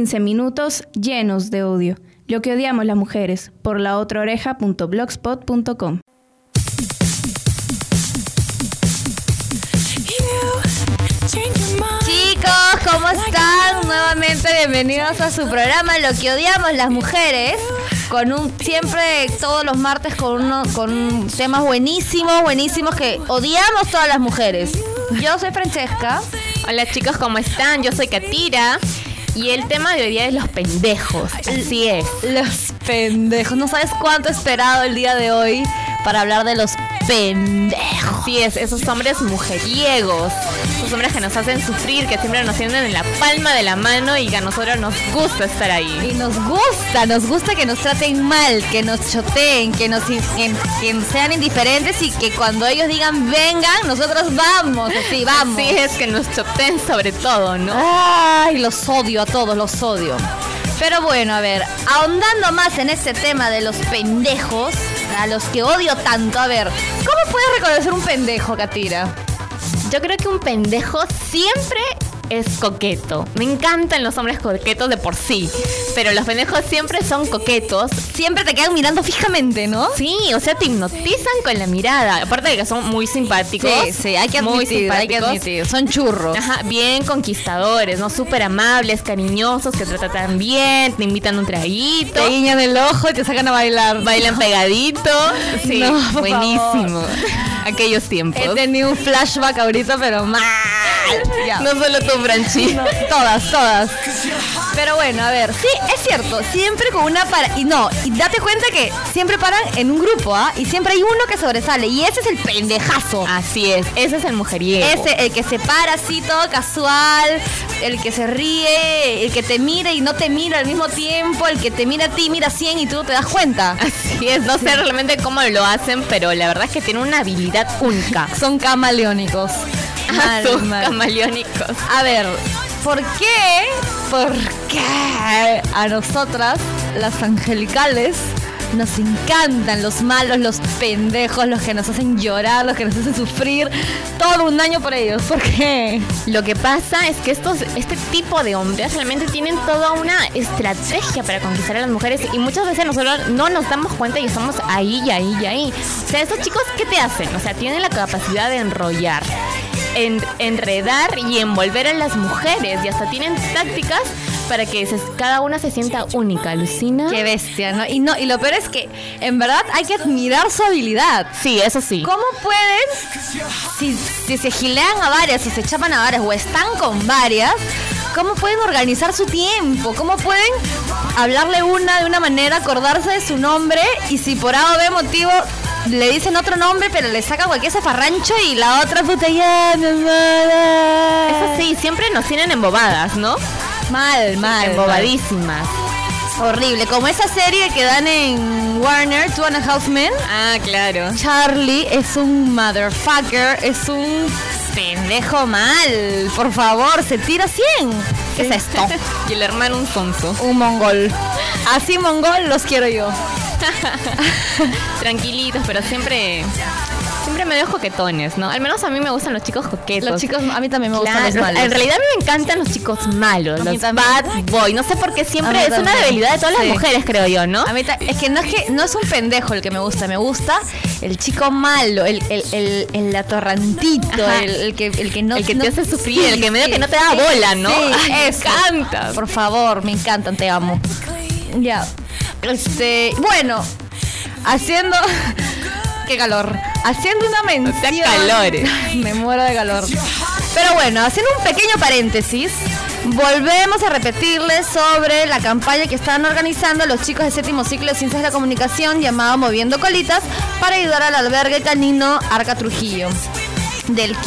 15 minutos llenos de odio. Lo que odiamos las mujeres, por laotraoreja.blogspot.com. Chicos, ¿cómo están? Nuevamente bienvenidos a su programa Lo que odiamos las mujeres. Siempre todos los martes con temas buenísimos que odiamos todas las mujeres. Yo soy Francesca. Hola chicos, ¿cómo están? Yo soy Katira. Y el tema de hoy día es los pendejos. Así es. Los pendejos. No sabes cuánto he esperado el día de hoy para hablar de los pendejos. Así es, esos hombres mujeriegos. Esos hombres que nos hacen sufrir, que siempre nos tienen en la palma de la mano y que a nosotros nos gusta estar ahí. Y nos gusta que nos traten mal, que nos choteen, que sean indiferentes y que cuando ellos digan vengan, nosotros vamos, así vamos. Así es, que nos choteen sobre todo, ¿no? Ay, los odio a todos, los odio. Pero bueno, a ver, ahondando más en este tema de los pendejos, a los que odio tanto, a ver, ¿cómo puedes reconocer un pendejo, Katira? Yo creo que un pendejo siempre es coqueto. Me encantan los hombres coquetos de por sí, pero los pendejos siempre son coquetos. Siempre te quedan mirando fijamente, ¿no? Sí, o sea, te hipnotizan con la mirada. Aparte de que son muy simpáticos. Sí, hay que admitir. Son churros. Ajá, bien conquistadores, ¿no? Súper amables, cariñosos, que te tratan bien, te invitan un traguito. Te guiñan el ojo y te sacan a bailar. Bailan pegadito. Sí, no, buenísimo. Aquellos tiempos. He tenido un flashback ahorita, pero mal. Ya. No solo tú, Franchi. No, todas. Pero bueno, a ver, sí, es cierto, siempre con una y date cuenta que siempre paran en un grupo, ¿ah? Y siempre hay uno que sobresale, y ese es el pendejazo. Así es, ese es el mujeriego. Ese, el que se para así todo casual, el que se ríe, el que te mira y no te mira al mismo tiempo, el que te mira a ti, mira 100 y tú te das cuenta. Así es, no sé realmente cómo lo hacen, pero la verdad es que tienen una habilidad única. Son camaleónicos. Son camaleónicos. A ver, ¿por qué a nosotras, las angelicales, nos encantan los malos, los pendejos, los que nos hacen llorar, los que nos hacen sufrir todo un año por ellos? ¿Por qué? Lo que pasa es que este tipo de hombres realmente tienen toda una estrategia para conquistar a las mujeres y muchas veces nosotros no nos damos cuenta y estamos ahí. O sea, estos chicos, ¿qué te hacen? O sea, tienen la capacidad de enrollar, enredar y envolver a las mujeres y hasta tienen tácticas para que cada una se sienta única. Alucina. Qué bestia, ¿no? Y lo peor es que en verdad hay que admirar su habilidad. Sí, eso sí. ¿Cómo pueden, si se gilean a varias o se chapan a varias o están con varias, cómo pueden organizar su tiempo? ¿Cómo pueden hablarle de una manera, acordarse de su nombre y si por A o B motivo le dicen otro nombre, pero le saca cualquier zafarrancho y la otra puta ya, Eso sí, siempre nos tienen embobadas, ¿no? Mal. Embobadísimas. Horrible, como esa serie que dan en Warner, Two and a Half Men. Ah, claro. Charlie es un motherfucker, es un pendejo mal. Por favor, se tira 100. ¿Qué es esto? Y el hermano un sonso. Un mongol. Así mongol los quiero yo. Tranquilitos, pero siempre medio coquetones, ¿no? Al menos a mí me gustan los chicos coquetos. Los chicos, a mí también me gustan los malos. En realidad a mí me encantan los chicos malos, los bad boy. No sé por qué siempre es una debilidad de todas las mujeres, creo yo, ¿no? A mí es que no es un pendejo el que me gusta el chico malo, el atorrantito, el que te hace sufrir, el que medio que no te da bola, ¿no? Sí, ay, me encanta. Por favor, me encantan, te amo. Ya. Bueno, haciendo qué calor. Haciendo una mención. Calores. Me muero de calor. Pero bueno, haciendo un pequeño paréntesis, volvemos a repetirles sobre la campaña que están organizando los chicos de séptimo ciclo de Ciencias de la Comunicación llamado Moviendo Colitas para ayudar al albergue canino Arca Trujillo. Del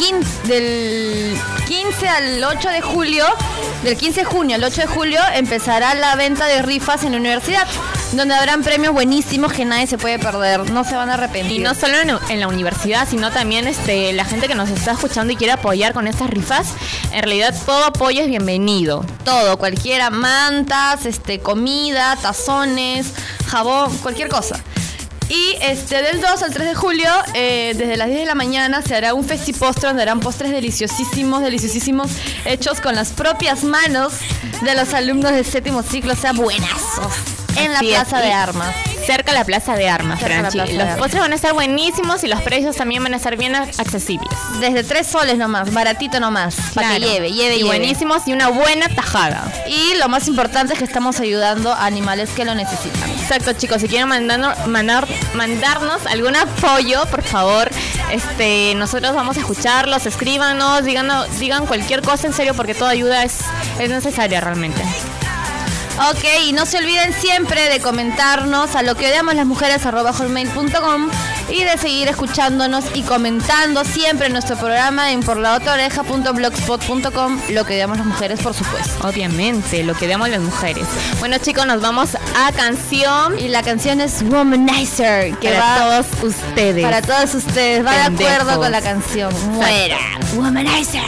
15 al 8 de julio, del 15 de junio al 8 de julio empezará la venta de rifas en la universidad, donde habrán premios buenísimos que nadie se puede perder, no se van a arrepentir. Y no solo en la universidad, sino también la gente que nos está escuchando y quiere apoyar con estas rifas. En realidad todo apoyo es bienvenido. Todo, cualquiera, mantas, comida, tazones, jabón, cualquier cosa. Y del 2 al 3 de julio, desde las 10 de la mañana, se hará un festipostre donde harán postres deliciosísimos, hechos con las propias manos de los alumnos del 7º ciclo, o sea, buenazos, en la Plaza de Armas. Cerca de la Plaza de Armas, Franchi. Los postres van a estar buenísimos y los precios también van a estar bien accesibles. Desde 3 soles nomás, baratito nomás, para que lleve. Buenísimos y una buena tajada. Y lo más importante es que estamos ayudando a animales que lo necesitan. Exacto, chicos, si quieren mandarnos algún apoyo, por favor, nosotros vamos a escucharlos, escríbanos, digan cualquier cosa, en serio, porque toda ayuda es necesaria realmente. Ok, y no se olviden siempre de comentarnos a loqueodiamoslasmujeres@hotmail.com y de seguir escuchándonos y comentando siempre en nuestro programa en porlaotraoreja.blogspot.com. Lo que odiamos las mujeres, por supuesto. Obviamente, lo que odiamos las mujeres. Bueno, chicos, nos vamos a canción. Y la canción es Womanizer, que para todos ustedes. Para todos ustedes, va pendejos. De acuerdo con la canción. Muera. Womanizer.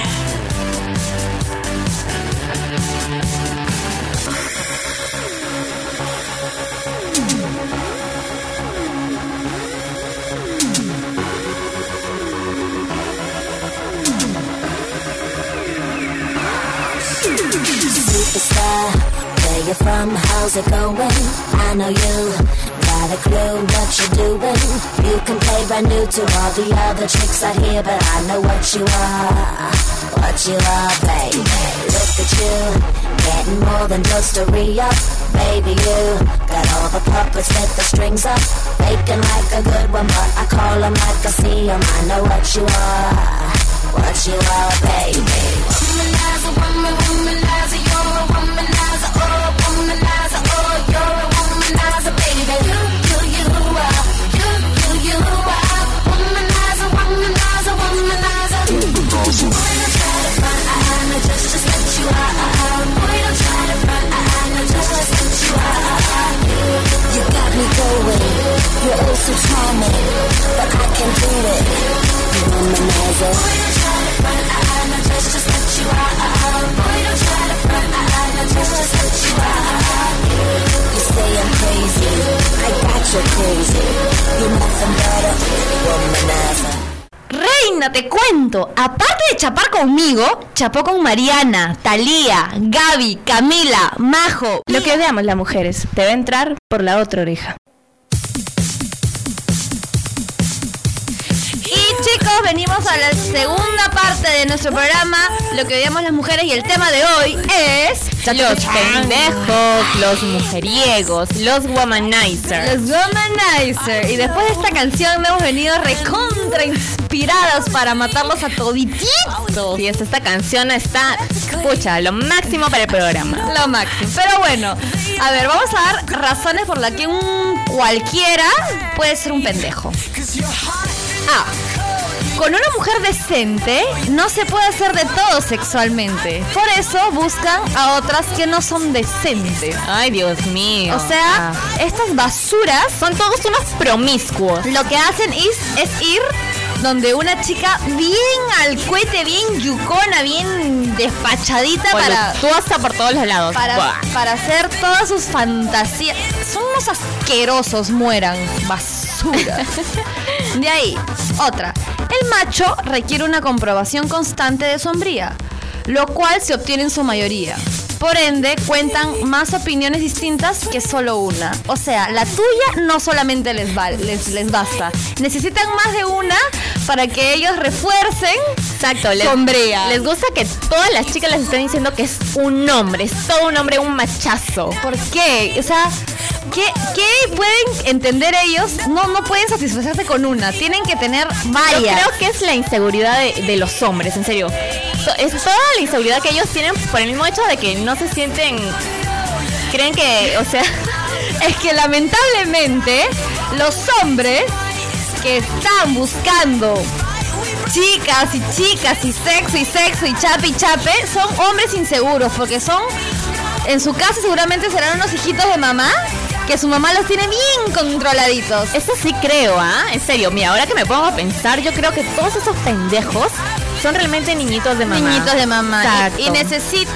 Superstar, where you from, how's it going? I know you got a clue what you're doing. You can play brand new to all the other chicks out here, but I know what you are, baby. Look at you, getting more than just a re-up. Baby, you got all the puppets with the strings up, faking like a good one, but I call them like I see them. I know what you are, baby. Womanizer, womanizer, you're a womanizer, oh, womanizer, oh, you're a womanizer, baby. You are, you are, womanizer, womanizer, womanizer. Boy, don't try to front, I know just what you are. Boy, don't try to front, I know just what you are. You got me going, you're oh so charming, but I can do it. You womanizer. Boy, don't try to front, I know just what you are. Boy, don't try to front, I know just what you are. You say I'm crazy, I got you crazy. You're nothing but a womanizer. Reina, te cuento, aparte de chapar conmigo, chapó con Mariana, Talía, Gaby, Camila, Majo. Lo que odiamos las mujeres debe entrar por la otra oreja. Chicos, venimos a la segunda parte de nuestro programa, Lo que odiamos las mujeres, y el tema de hoy es los pendejos, los mujeriegos, los womanizers. Los womanizer. Y después de esta canción hemos venido recontra inspirados para matarlos a todititos. Y esta canción está, pucha, lo máximo para el programa. Lo máximo. Pero bueno, a ver, vamos a dar razones por las que un cualquiera puede ser un pendejo. Con una mujer decente no se puede hacer de todo sexualmente. Por eso buscan a otras que no son decentes. Ay, Dios mío. O sea, estas basuras son todos unos promiscuos. Lo que hacen es ir donde una chica bien al cohete, bien yucona, bien despachadita, voluptuosa por todos los lados. Para hacer todas sus fantasías. Son unos asquerosos, mueran. Basura. De ahí, otra. El macho requiere una comprobación constante de su hombría, lo cual se obtiene en su mayoría. Por ende, cuentan más opiniones distintas que solo una. O sea, la tuya no solamente les basta. Necesitan más de una para que ellos refuercen su hombría. Les gusta que todas las chicas les estén diciendo que es un hombre, es todo un hombre, un machazo. ¿Por qué? O sea, ¿qué pueden entender ellos? No pueden satisfacerse con una, tienen que tener varias. Yo creo que es la inseguridad de los hombres, en serio. Es toda la inseguridad que ellos tienen por el mismo hecho de que no se sienten, creen que, o sea, es que lamentablemente los hombres que están buscando chicas y sexo y chape son hombres inseguros, porque son, en su casa seguramente serán unos hijitos de mamá que su mamá los tiene bien controladitos. Eso sí creo, en serio, mira, ahora que me pongo a pensar, yo creo que todos esos pendejos son realmente niñitos de mamá. Niñitos de mamá. Y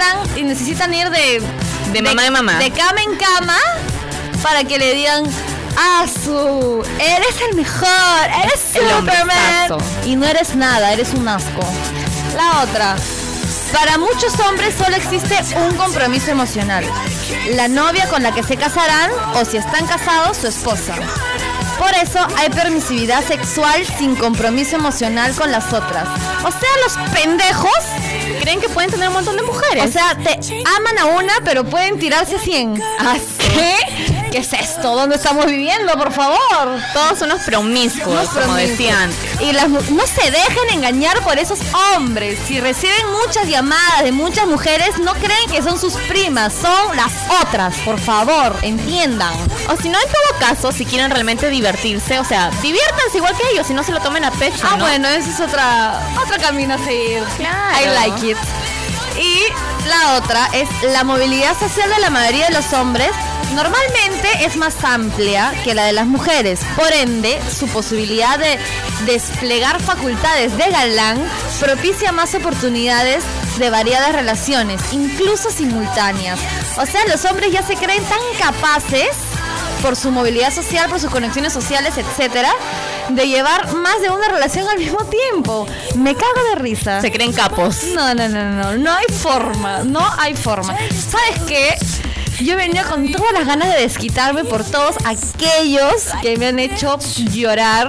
necesitan ir de mamá. De cama en cama para que le digan, ¡Asu! Eres el mejor, eres El Superman. hombrazo. Y no eres nada, eres un asco. La otra. Para muchos hombres solo existe un compromiso emocional. La novia con la que se casarán o si están casados, su esposa. Por eso hay permisividad sexual sin compromiso emocional con las otras. O sea, los pendejos, Creen que pueden tener un montón de mujeres. o sea, te aman a una, pero pueden tirarse 100. ¿Qué? ¿Qué es esto? ¿Dónde estamos viviendo, por favor? todos unos promiscuos, Unos como promiscuos. decía antes. Y no se dejen engañar por esos hombres. Si reciben muchas llamadas de muchas mujeres, no creen que son sus primas, son las otras. Por favor, entiendan. O si no, en todo caso, si quieren realmente divertirse, o sea, diviértanse igual que ellos, si no se lo tomen a pecho, Ah, ¿no? bueno, ese es otro camino a seguir. Claro. I like it. Y la otra es la movilidad social de la mayoría de los hombres. Normalmente es más amplia que la de las mujeres. Por ende, su posibilidad de desplegar facultades de galán propicia más oportunidades de variadas relaciones, incluso simultáneas. O sea, los hombres ya se creen tan capaces por su movilidad social, por sus conexiones sociales, etcétera, de llevar más de una relación al mismo tiempo. Me cago de risa. Se creen capos. No hay forma, no hay forma. ¿Sabes qué? Yo venía con todas las ganas de desquitarme por todos aquellos que me han hecho llorar,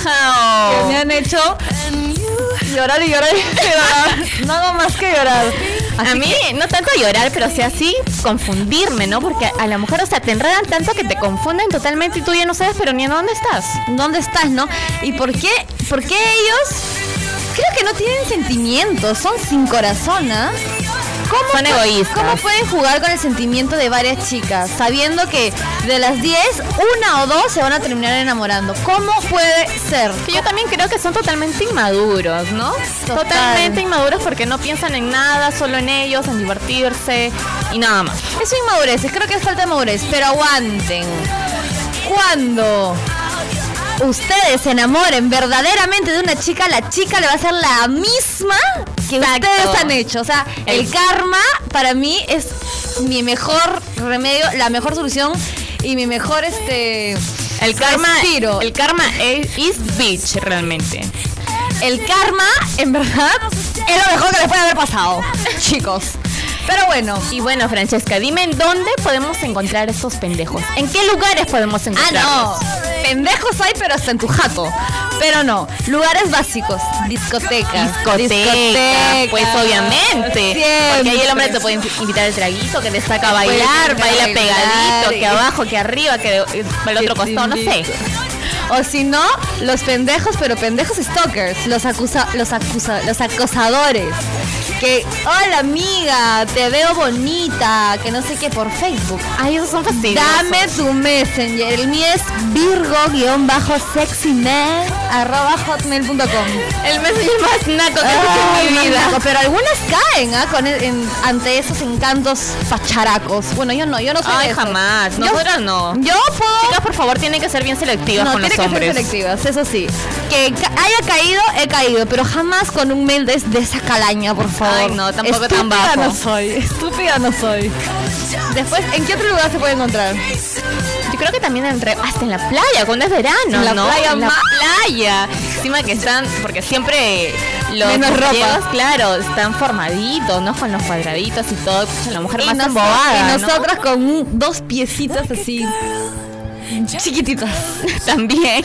que me han hecho llorar y llorar y llorar. No hago más que llorar. A mí, no tanto llorar, pero sí así confundirme, ¿no? Porque a la mujer, o sea, te enredan tanto que te confunden totalmente y tú ya no sabes, pero ni en dónde estás. ¿Dónde estás, no? ¿Y por qué ellos creo que no tienen sentimientos? Son sin corazón, ¿ah? Son egoístas. ¿Cómo pueden jugar con el sentimiento de varias chicas sabiendo que de las 10, una o dos se van a terminar enamorando? ¿Cómo puede ser? Que yo también creo que son totalmente inmaduros, ¿no? Total. Totalmente inmaduros porque no piensan en nada, solo en ellos, en divertirse y nada más. Eso es inmadurez, creo que es falta de madurez, pero aguanten. Cuando ustedes se enamoren verdaderamente de una chica, la chica le va a hacer la misma que Exacto. ustedes han hecho. O sea, el karma para mí es mi mejor remedio, la mejor solución y mi mejor El karma is bitch, realmente. El karma, en verdad, es lo mejor que les puede haber pasado, chicos. Pero bueno. Y bueno, Francesca, dime en dónde podemos encontrar estos pendejos. ¿En qué lugares podemos encontrarlos? Pendejos hay, pero hasta en tu jato. Pero no, lugares básicos, discotecas. Discoteca, pues obviamente. Siempre. Porque ahí el hombre te puede invitar el traguito, que te saca a bailar, baila bailar, pegadito, y- que abajo, que arriba, que para el otro costado, no sé. O si no, los pendejos, pero pendejos stalkers, los acosadores. Que, hola amiga, te veo bonita, que no sé qué, por Facebook. Ay, esos son fastidiosos. Dame tu messenger. El mío es virgo-sexyman@hotmail.com. El messenger más naco que he visto en mi vida. Pero algunas caen ante esos encantos pacharacos. Bueno, yo no soy Ay, de eso. jamás. Yo- Nosotras no. Yo puedo. Chicas, por favor, tienen que ser bien selectivas No, con los tiene que hombres. ser selectivas, eso sí. Que haya caído, he caído, pero jamás con un mail de esa calaña, por favor. Ay, no, tampoco Estúpida tan bajo. no soy, estúpida no soy. Después, ¿en qué otro lugar se puede encontrar? Yo creo que también hasta en la playa, cuando es verano, En la ¿no? playa en la más. playa. Encima que están, porque siempre los Menos ropa. griegos, claro, están formaditos, ¿no? Con los cuadraditos y todo. Pucha, la mujer más nos- embobada, y ¿no? nosotras con dos piecitas así chiquititas. También.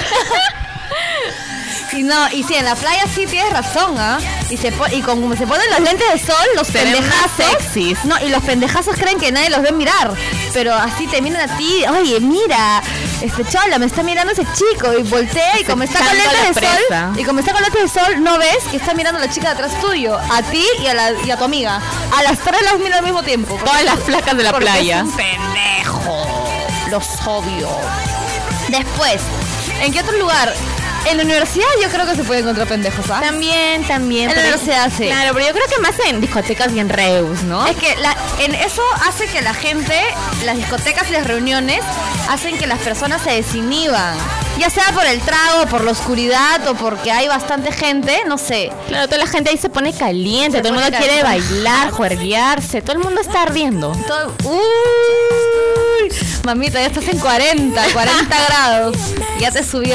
Y no, y sí, en la playa sí tienes razón, ¿ah? Y como se ponen los lentes de sol, los Se ven más pendejazos. sexys. No, y los pendejazos creen que nadie los ve mirar. Pero así te miran a ti, oye, mira, chola, me está mirando ese chico. Y voltea y como está con Echando lentes de la sol, presa. y como está con lentes de sol, no ves que está mirando a la chica de atrás tuyo, a ti y a tu amiga. A las tres las mira al mismo tiempo. Todas las flacas de la Porque playa. es un pendejo. Los obvio. Después, ¿en qué otro lugar? En la universidad yo creo que se puede encontrar pendejos, ¿ah? También. En la pero- universidad, sí. Claro, pero yo creo que más en discotecas y en reus, ¿no? Es que en eso hace que la gente, las discotecas y las reuniones, hacen que las personas se desinhiban. Ya sea por el trago, por la oscuridad o porque hay bastante gente, no sé. Claro, toda la gente ahí se pone caliente, Se todo el mundo pone quiere caliente. bailar, juerguearse, todo el mundo está ardiendo. Todo, Uy, mamita, ya estás en 40 grados. Ya te subió.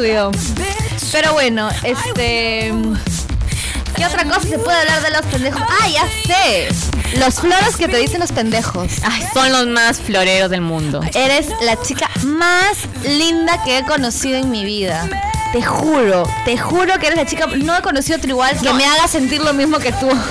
Pero bueno, ¿qué otra cosa se puede hablar de los pendejos? Ah, ya sé. Los floros que te dicen los pendejos. Ay, son los más floreros del mundo. Eres la chica más linda que he conocido en mi vida. Te juro que eres la chica. No he conocido otro igual que me haga sentir lo mismo que tú.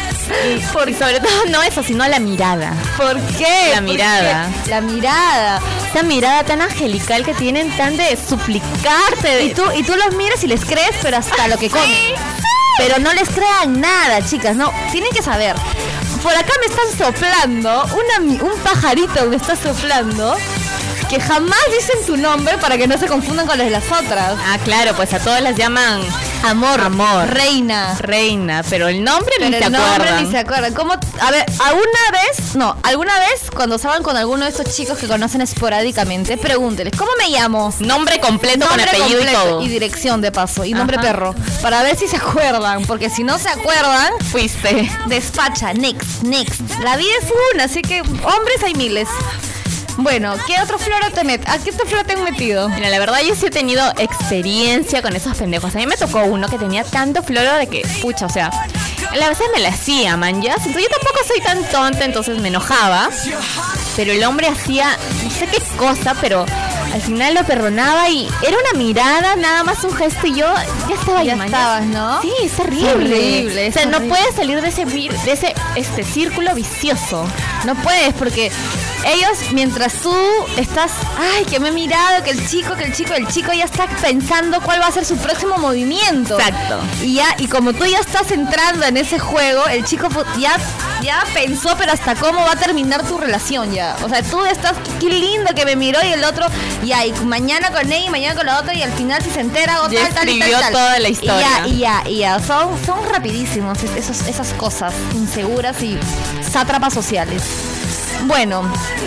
Y sobre todo no eso, sino la mirada. ¿Por qué? La mirada. La mirada. Esa mirada tan angelical que tienen, tan de suplicarte. Y tú los miras y les crees, pero hasta lo que comen. Pero no les crean nada, chicas, no. Tienen que saber. Por acá me están soplando, un pajarito me está soplando, que jamás dicen tu nombre para que no se confundan con los de las otras. Ah, claro, pues a todas las llaman Amor. Reina, pero el nombre pero ni se el nombre acuerdan. ni se acuerdan. ¿Cómo? A ver, alguna vez cuando salgan con alguno de estos chicos que conocen esporádicamente, pregúnteles, ¿cómo me llamo? Nombre completo con Nombre apellido completo y todo. y dirección de paso, y nombre Ajá. perro, para ver si se acuerdan, porque si no se acuerdan, Fuiste. despacha, next. La vida es una, así que hombres hay miles. Bueno, ¿qué otro floro te metes? ¿A qué otro floro te han metido? Mira, la verdad yo sí he tenido experiencia con esos pendejos. A mí me tocó uno que tenía tanto floro de que, pucha, o sea, a veces me la hacía, man, ya. Entonces yo tampoco soy tan tonta, entonces me enojaba. Pero el hombre hacía, no sé qué cosa, pero al final lo perdonaba y era una mirada, nada más un gesto y yo ya estaba Ya man, estabas, ¿no? Sí, es horrible. Es horrible, O sea, es no horrible. puedes salir de ese círculo vicioso. No puedes, porque ellos, mientras tú estás, ay, que me he mirado, que el chico ya está pensando cuál va a ser su próximo movimiento. Exacto. Y como tú ya estás entrando en ese juego, el chico ya pensó, pero hasta cómo va a terminar tu relación ya. O sea, tú estás, qué lindo que me miró, y el otro, ya, y mañana con él y mañana con la otra, y al final si se entera, o Ya tal. escribió toda la historia. Y ya. Son rapidísimos esas cosas inseguras y sátrapas sociales. Bueno,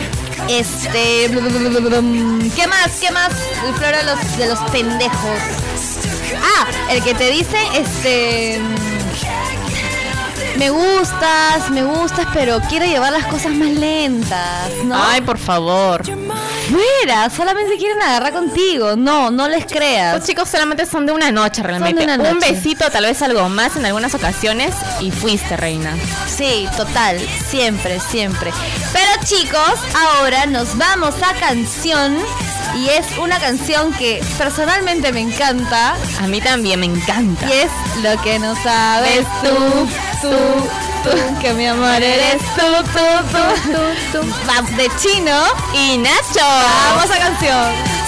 ¿qué más? El floro de los pendejos. Ah, el que te dice, me gustas, pero quiero llevar las cosas más lentas, ¿no? Ay, por favor. Fuera, solamente quieren agarrar contigo. No les creas. Los chicos solamente son de una noche realmente. Son de una Un noche. besito, tal vez algo más en algunas ocasiones y fuiste, reina. Sí, total, siempre. Pero chicos, ahora nos vamos a canción. Y es una canción que personalmente me encanta. A mí también me encanta. Y es Lo que no sabes tú, que mi amor eres tú. Va, de Chino Y Nacho. Vamos a canción.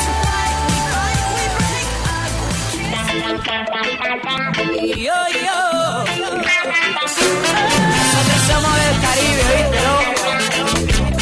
Nosotros somos del Caribe, ¿viste, no?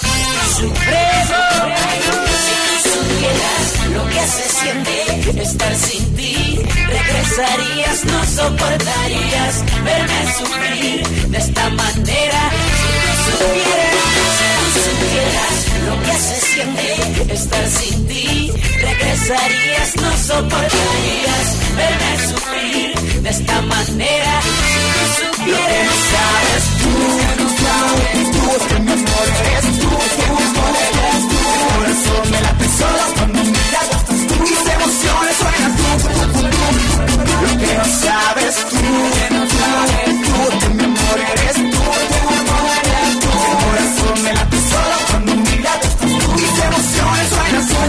Si tú supieras lo que se siente estar sin ti, regresarías, no soportarías verme sufrir de esta manera. Si tú supieras lo que se siente estar sin ti, regresarías, no soportarías verme sufrir de esta manera. Si tú supieras, lo que no sabes tú, que mi amor eres tú, el corazón me late solo cuando miras estás tú, mis emociones suenan tú. Lo que no sabes tú, que mi amor eres tú, el corazón me late solo cuando miras estás tú, mis emociones suenan tú.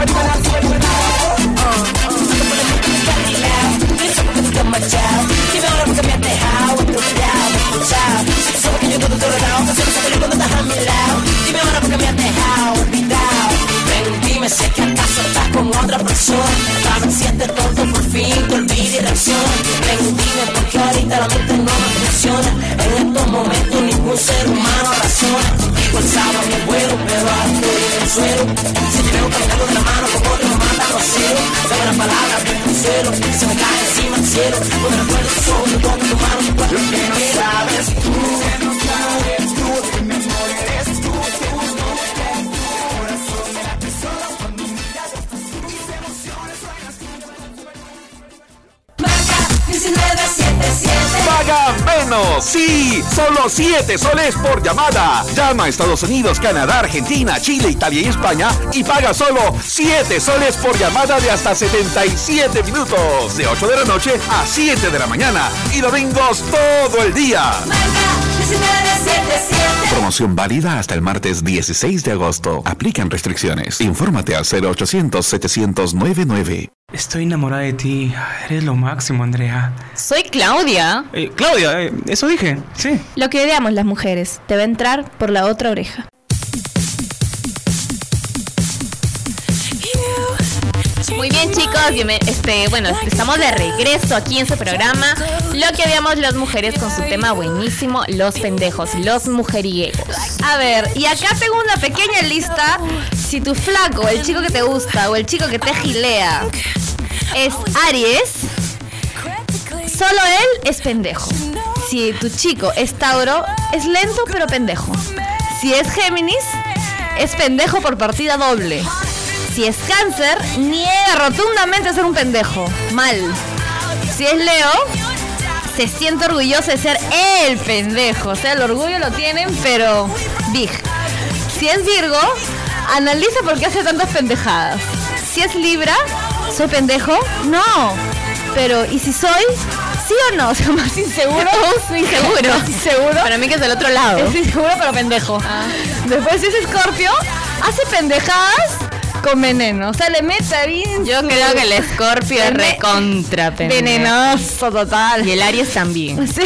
Dime ahora porque me has dejado escuchado. Si tú sabes que yo todo te he dado, que solo sabes cuando estás a mi lado. Dime ahora porque me has dejado olvidado. Ven, dime si es que acaso estás con otra persona. A ver si este tonto por fin te olvida y reacciona. Ven, dime porque ahorita la mente no me funciona. En estos momentos ningún ser humano razona. Contigo el sábado no puedo, pero ahora estoy en el suelo. Si te veo caminando de la mano con otro, me mata los celos. Dame las palabras de consuelo, se me cae encima el cielo. Cuando recuerdo tus ojos, me toco tu mano, tu cuerpo. Lo que no sabes tú, que mi amor eres tú, corazón me late solo cuando miras estás tú, mis emociones suenan tú. Marca 1977. Paga, ven colombianos. Sí, solo 7 soles por llamada. Llama a Estados Unidos, Canadá, Argentina, Chile, Italia y España y paga solo 7 soles por llamada de hasta 77 minutos. De 8 de la noche a 7 de la mañana. Y domingos todo el día. Promoción válida hasta el martes 16 de agosto. Aplican restricciones. Infórmate al 0800-700-999. Estoy enamorada de ti. Eres lo máximo, Andrea. Soy Claudia. Claudia, eso dije. Sí. Lo que odiamos las mujeres te va a entrar por la otra oreja. Muy bien, chicos, bueno, estamos de regreso aquí en este programa. Lo que odiamos las mujeres con su tema buenísimo, los pendejos, los mujeriegos. A ver, y acá tengo una pequeña lista. Si tu flaco, el chico que te gusta o el chico que te gilea es Aries, solo él es pendejo. Si tu chico es Tauro, es lento pero pendejo. Si es Géminis, es pendejo por partida doble. Si es Cáncer, niega rotundamente ser un pendejo. Mal. Si es Leo, se siente orgulloso de ser el pendejo. O sea, el orgullo lo tienen, pero big. Si es Virgo, analiza por qué hace tantas pendejadas. Si es Libra, ¿soy pendejo? No. Pero, ¿y si soy? ¿Sí o no? O sea, más inseguro. Inseguro. Más inseguro. Para mí que es del otro lado. Es inseguro, pero pendejo. Después, si es Escorpio, hace pendejadas con veneno. O sea, le mete bien. Yo creo que el Escorpio es recontra pendejo. Venenoso total. Y el Aries también. O sea,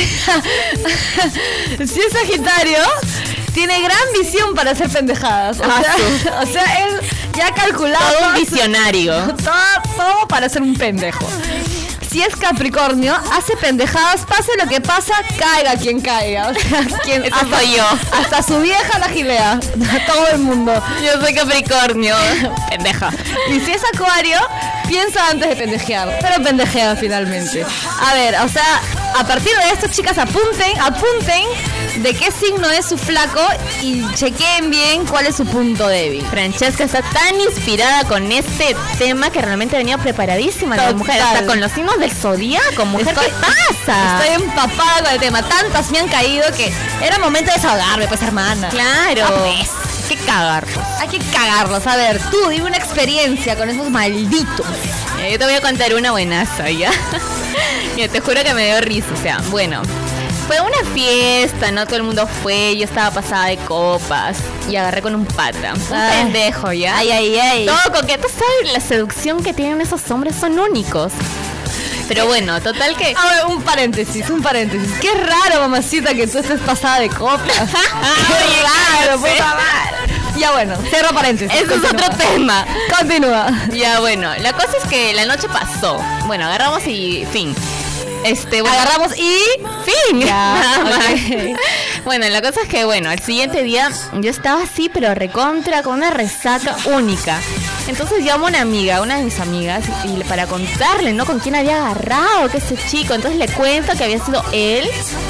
si es Sagitario, tiene gran visión para hacer pendejadas. O sea, él ya ha calculado. Todo un visionario. Todo para ser un pendejo. Si es Capricornio, hace pendejadas, pase lo que pasa, caiga quien caiga. O sea, Eso soy yo. Hasta su vieja la gilea. A todo el mundo. Yo soy Capricornio. Pendeja. Y si es Acuario, piensa antes de pendejear. Pero pendejea finalmente. A ver, o sea, a partir de esto, chicas, apunten de qué signo es su flaco y chequeen bien cuál es su punto débil. Francesca está tan inspirada con este tema que realmente venía preparadísima la mujer. Hasta con los signos del zodíaco, mujer. ¿Qué pasa? Estoy empapada con el tema. Tantas me han caído que era momento de desahogarme, pues, hermana. Claro. Pues, hay que cagarlos. Hay que cagarlos. A ver, tú dime una experiencia con esos malditos. Yo te voy a contar una buenaza, ¿ya? Yo te juro que me dio risa. O sea, bueno, fue una fiesta, ¿no? Todo el mundo fue, yo estaba pasada de copas y agarré con un pata. Un pendejo, ¿ya? Ay. Todo coqueto, ¿sabes? La seducción que tienen esos hombres son únicos. Pero bueno, total que... A ver, un paréntesis. Qué raro, mamacita, que tú estés pasada de copas. Qué raro, puta madre. Ya bueno, cierro paréntesis. Eso es otro tema. Continúa. Ya bueno, la cosa es que la noche pasó. Bueno, agarramos y fin. Bueno, agarramos y fin. Ya, okay. Bueno, la cosa es que al siguiente día yo estaba así, pero recontra, con una resaca única. Entonces llamo a una de mis amigas, y para contarle, ¿no? Con quién había agarrado, que ese chico. Entonces le cuento que había sido él.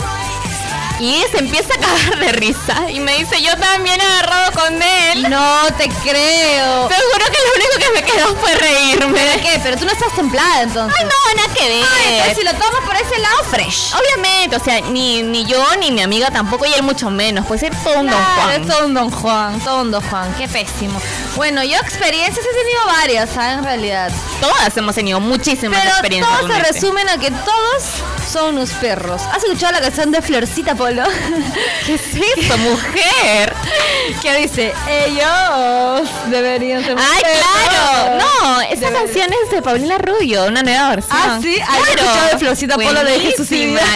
Y se empieza a cagar de risa y me dice, yo también he agarrado con él. No te creo. Te juro que lo único que me quedó fue reírme. ¿Pero qué? Pero tú no estás templada entonces. Ay, no, nada que ver. Ay, entonces si lo tomas por ese lado, fresh. Obviamente, o sea, ni yo ni mi amiga tampoco, y él mucho menos. Pues es todo un Don Juan. Es todo un Don Juan, qué pésimo. Bueno, yo experiencias he tenido varias, ¿sabes? En realidad. Todas hemos tenido muchísimas pero experiencias. Pero todos se resumen a que todos son unos perros. ¿Has escuchado la canción de Florcita Polo? ¿Qué es eso, mujer? Que dice, ellos deberían ser ¡ay, perros! Claro! No, esa canción es de Paulina Rubio, una nueva versión. Ah, ¿sí? Claro. ¿Has escuchado de Florcita Polo de Jesús y Dios?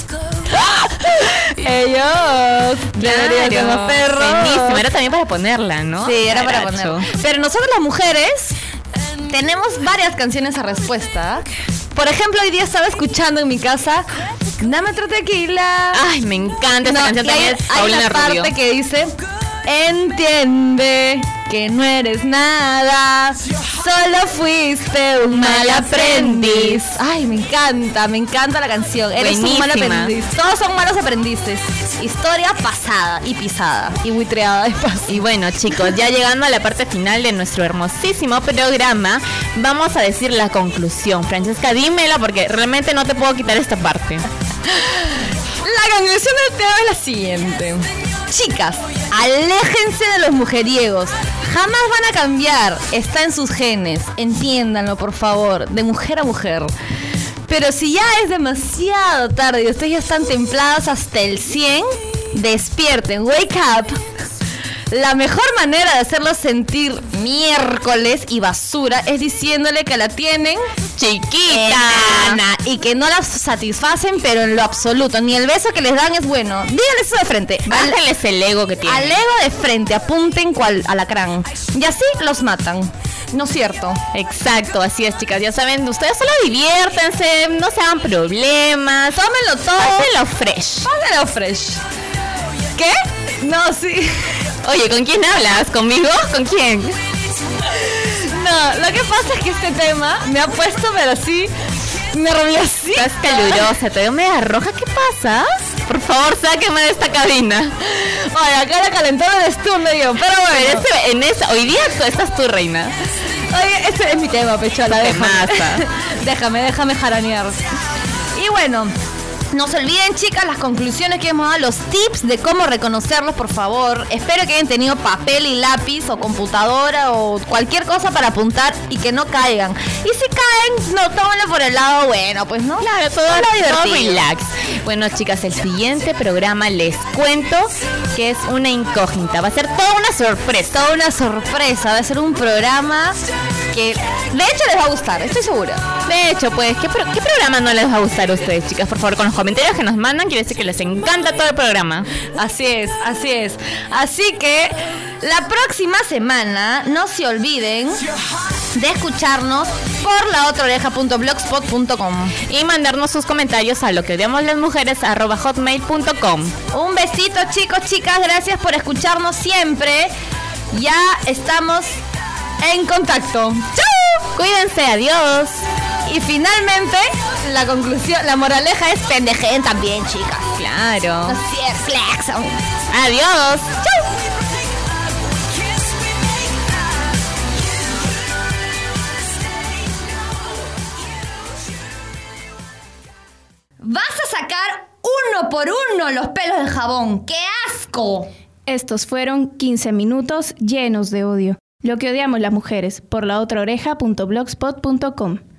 Ellos deberían ser más perros. Buenísimo, era también para ponerla, ¿no? Sí, era para ponerla. Pero nosotros las mujeres tenemos varias canciones a respuesta. Por ejemplo, hoy día estaba escuchando en mi casa Dame otro tequila. Ay, me encanta esa canción. También es hay Paulina una Rubio. parte que dice: entiende que no eres nada, solo fuiste un mal aprendiz. Ay, me encanta la canción. Eres un mal aprendiz. Todos son malos aprendices. Historia pasada y pisada y buitreada de paso. Y bueno, chicos, ya llegando a la parte final de nuestro hermosísimo programa, vamos a decir la conclusión. Francesca, dímela porque realmente no te puedo quitar esta parte. La conclusión del tema es la siguiente. Chicas, aléjense de los mujeriegos. Jamás van a cambiar. Está en sus genes. Entiéndanlo, por favor. De mujer a mujer. Pero si ya es demasiado tarde y ustedes ya están templadas hasta el 100, despierten. Wake up. La mejor manera de hacerlos sentir miércoles y basura es diciéndole que la tienen chiquita y que no la satisfacen, pero en lo absoluto. Ni el beso que les dan es bueno. Díganles eso de frente. Bájales el ego que tienen. Al ego de frente, apunten cual alacrán. Y así los matan. ¿No es cierto? Exacto, así es, chicas. Ya saben, ustedes solo diviértanse, no se hagan problemas. Tómenlo todo. Pásenlo fresh. Pásenlo fresh. ¿Qué? No, sí. Oye, ¿con quién hablas? ¿Conmigo? ¿Con quién? No, lo que pasa es que este tema me ha puesto, pero sí, nerviosita. Estás calurosa, te veo media roja. ¿Qué pasa? Por favor, sáqueme de esta cabina. Oye, acá la calentona eres tú, no yo. Pero bueno, hoy día tú estás tu reina. Oye, este es mi tema, pechola. Déjame jaranear. Y bueno, no se olviden, chicas, las conclusiones que hemos dado, los tips de cómo reconocerlos, por favor. Espero que hayan tenido papel y lápiz o computadora o cualquier cosa para apuntar y que no caigan. Y si caen, no, tómenlo por el lado bueno, pues no. Claro, todo relax. Bueno, chicas, el siguiente programa les cuento que es una incógnita. Va a ser toda una sorpresa. Toda una sorpresa. Va a ser un programa que de hecho les va a gustar, estoy segura. De hecho, pues, ¿qué programa no les va a gustar a ustedes, chicas? Por favor, con los comentarios que nos mandan, quiere decir que les encanta todo el programa. Así es, así es. Así que la próxima semana no se olviden de escucharnos por laotraoreja.blogspot.com y mandarnos sus comentarios a loqueodiamoslasmujeres@hotmail.com. Un besito, chicos, chicas, gracias por escucharnos siempre. Ya estamos en contacto. ¡Chau! Cuídense, adiós. Y finalmente, la conclusión, la moraleja es pendejen también, chicas. Claro. Así es, flexo. Adiós. ¡Chau! Vas a sacar uno por uno los pelos del jabón. ¡Qué asco! Estos fueron 15 minutos llenos de odio. Lo que odiamos las mujeres, por laotraoreja.blogspot.com.